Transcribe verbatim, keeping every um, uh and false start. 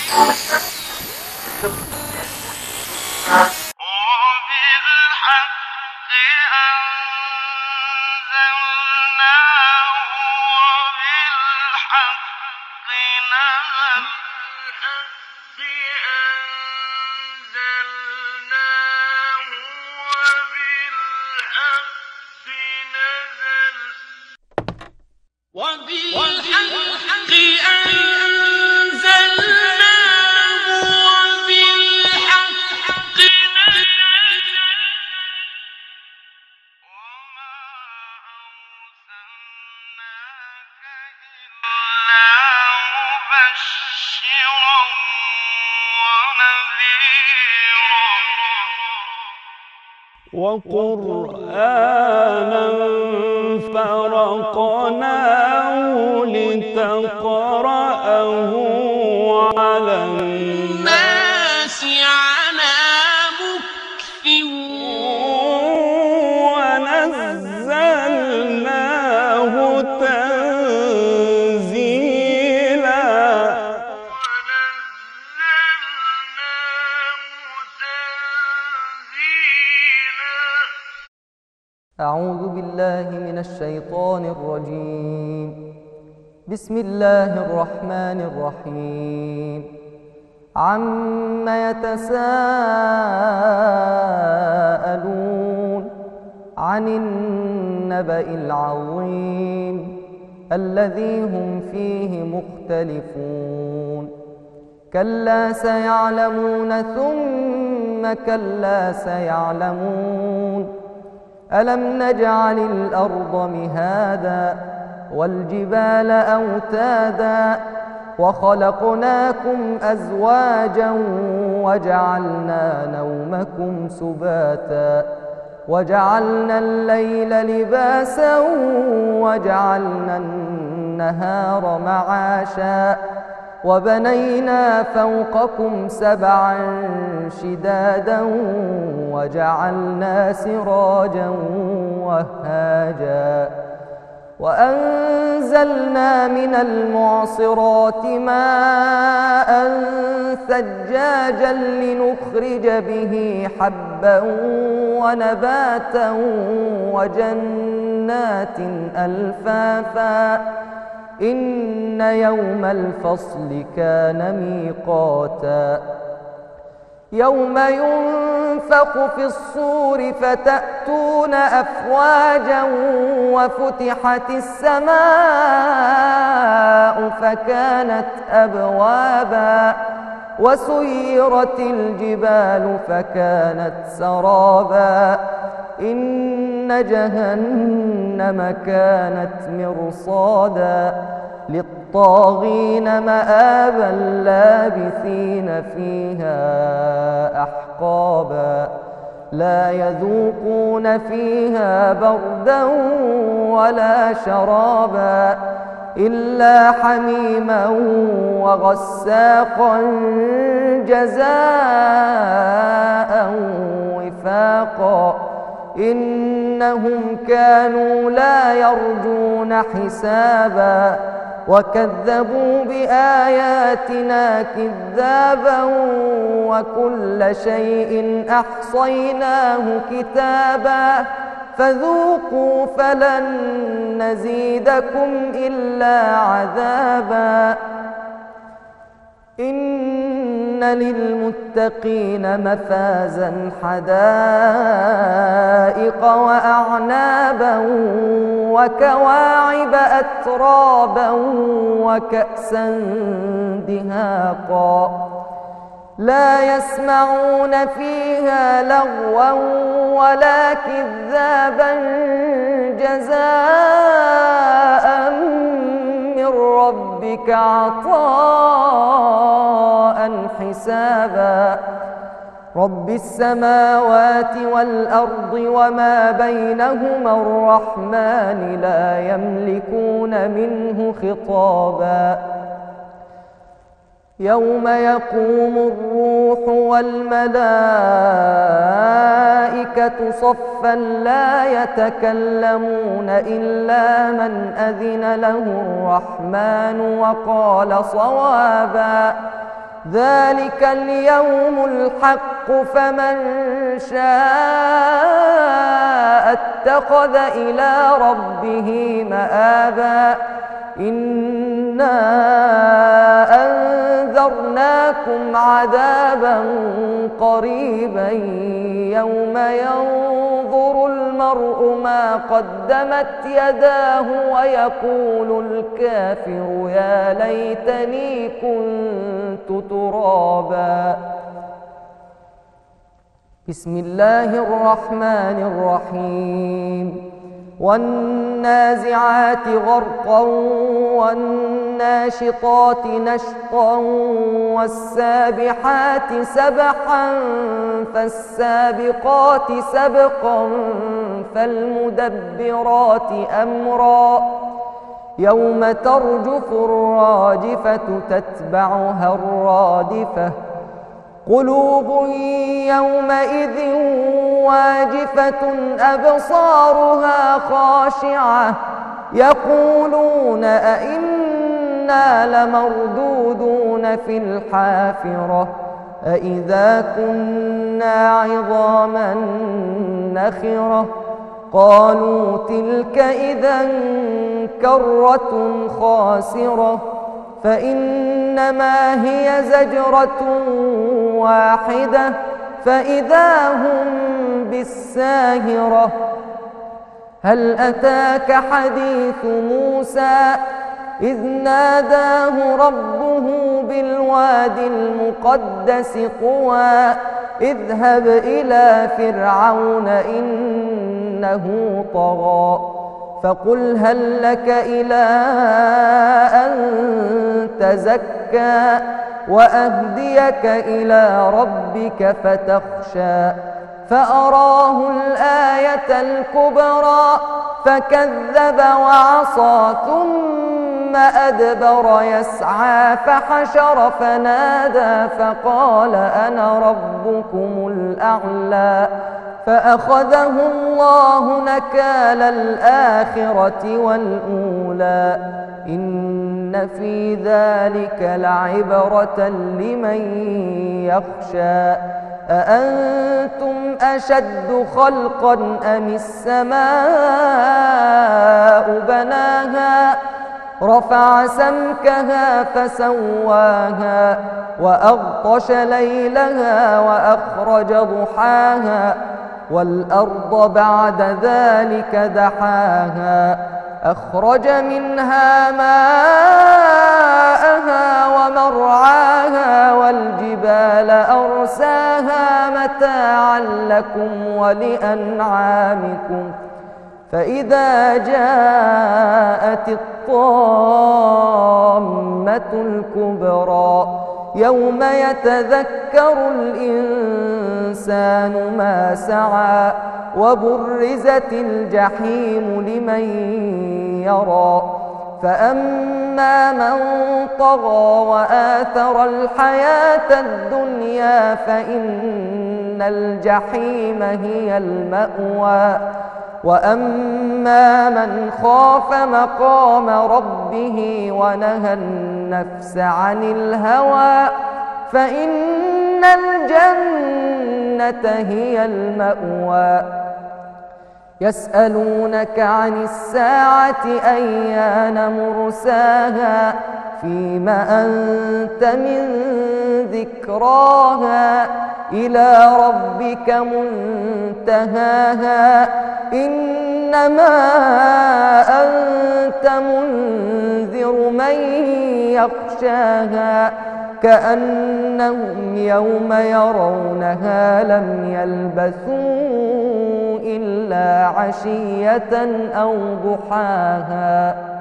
وقرآنا فرقناه لتقرأه على الناس على مكث ونزلناه تنزيلا. أعوذ بالله من الشيطان الرجيم. بسم الله الرحمن الرحيم. عم يتساءلون عن النبأ العظيم الذي هم فيه مختلفون. كلا سيعلمون ثم كلا سيعلمون. ألم نجعل الأرض مهادا والجبال أوتادا وخلقناكم أزواجا وجعلنا نومكم سباتا وجعلنا الليل لباسا وجعلنا النهار معاشا وبنينا فوقكم سبعا شدادا وجعلنا سراجا وهاجا وأنزلنا من المعصرات ماء ثجاجا لنخرج به حبا ونباتا وجنات ألفافا إن يوم الفصل كان ميقاتا. يوم ينفخ في الصور فتأتون أفواجا وفتحت السماء فكانت أبوابا وسيرت الجبال فكانت سرابا إن جهنم كانت مرصادا للطاغين مآبا لابثين فيها أحقابا لا يذوقون فيها بردا ولا شرابا إلا حميما وغساقا جزاء وفاقا إنهم كانوا لا يرجون حسابا وكذبوا بآياتنا كذابا وكل شيء أحصيناه كتابا فذوقوا فلن نزيدكم إلا عذابا. إن للمتقين مفازا حدائق وأعنابا وكواعب أترابا وكأسا دهاقا لا يسمعون فيها لغوا ولا كذابا جزاء من ربك عطاء حسابا. رب السماوات والأرض وما بينهما الرحمن لا يملكون منه خطابا. يوم يقوم الروح والملائكة صفا لا يتكلمون إلا من أذن له الرحمن وقال صوابا. ذلك اليوم الحق فمن شاء اتخذ إلى ربه مآبا إنا أنذرناكم عذابا قريبا يوم ينظر المرء ما قدمت يداه ويقول الكافر يا ليتني كنت ترابا. بسم الله الرحمن الرحيم. والنازعات غرقا والناشطات نشطا والسابحات سبحا فالسابقات سبقا فالمدبرات أمرا يوم ترجف الراجفة تتبعها الرادفة قلوب يومئذ واجفة أبصارها خاشعة يقولون أئنا لمردودون في الحافرة أئذا كنا عظاما نخرة قالوا تلك إذا كرة خاسرة فإنما هي زجرة واحدة فإذا هم بالساهرة. هل أتاك حديث موسى إذ ناداه ربه بالواد المقدس طوى اذهب إلى فرعون إنه طغى فقل هل لك إلى أن تزكى وأهديك إلى ربك فتخشى فأراه الآية الكبرى فكذب وعصى ثم أدبر يسعى فحشر فنادى فقال أنا ربكم الأعلى فأخذه الله نكال الآخرة والأولى إن في ذلك لعبرة لمن يخشى أأنتم أشد خلقا أم السماء بناها رفع سمكها فسواها وأغطش ليلها وأخرج ضحاها والأرض بعد ذلك دحاها أخرج منها ماءها ومرعاها والجبال أرساها متاعا لكم ولأنعامكم فإذا جاءت الطامة الكبرى يوم يتذكر الإنسان ما سعى وبرزت الجحيم لمن يرى فأما من طغى وآثر الحياة الدنيا فإن الجحيم هي المأوى وأما من خاف مقام ربه ونهى النفس عن الهوى فإن الجنة هي المأوى يسألونك عن الساعة أيان مرساها فيم أنت من ذكراها إلى ربك منتهاها إنما أنت منذر من يخشاها كأنهم يوم يرونها لم يلبثوا إلا عشية أو ضحاها.